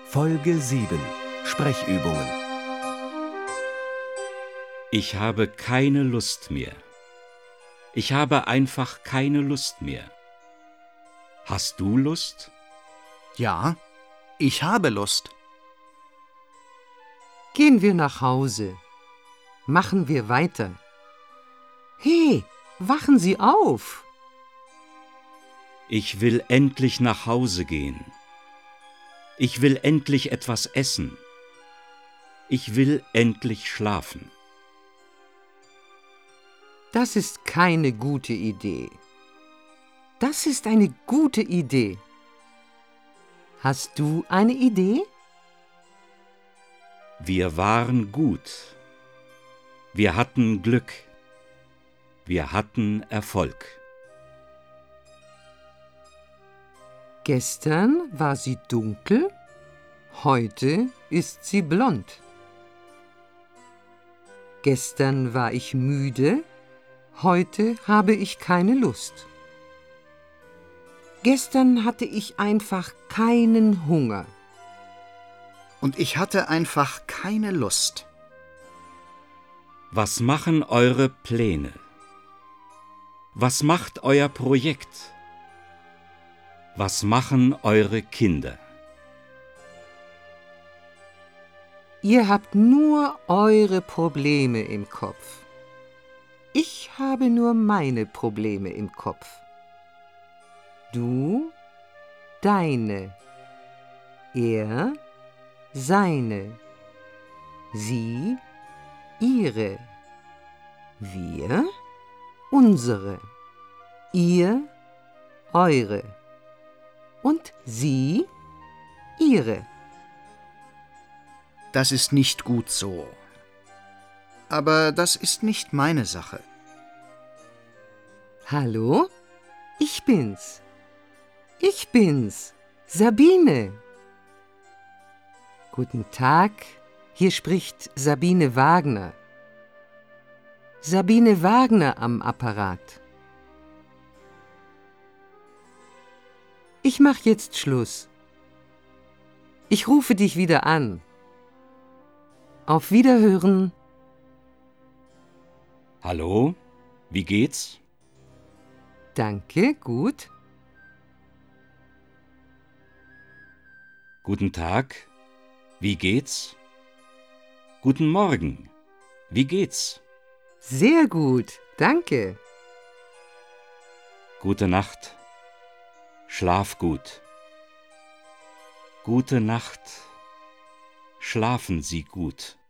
Folge 7. Sprechübungen. Ich habe keine Lust mehr. Ich habe einfach keine Lust mehr. Hast du Lust? Ja, ich habe Lust. Gehen wir nach Hause. Machen wir weiter. Hey, wachen Sie auf! Ich will endlich nach Hause gehen. Ich will endlich etwas essen. Ich will endlich schlafen. Das ist keine gute Idee. Das ist eine gute Idee. Hast du eine Idee? Wir waren gut. Wir hatten Glück. Wir hatten Erfolg. Gestern war sie dunkel, heute ist sie blond. Gestern war ich müde, heute habe ich keine Lust. Gestern hatte ich einfach keinen Hunger. Und ich hatte einfach keine Lust. Was machen eure Pläne? Was macht euer Projekt? Was machen eure Kinder? Ihr habt nur eure Probleme im Kopf. Ich habe nur meine Probleme im Kopf. Du, deine. Er, seine. Sie, ihre. Wir, unsere. Ihr, eure. Und sie, ihre. Das ist nicht gut so. Aber das ist nicht meine Sache. Hallo? Ich bin's. Ich bin's, Sabine. Guten Tag, hier spricht Sabine Wagner. Sabine Wagner am Apparat. Ich mach jetzt Schluss. Ich rufe dich wieder an. Auf Wiederhören. Hallo? Wie geht's? Danke, gut. Guten Tag. Wie geht's? Guten Morgen. Wie geht's? Sehr gut, danke. Gute Nacht. Schlaf gut. Gute Nacht. Schlafen Sie gut.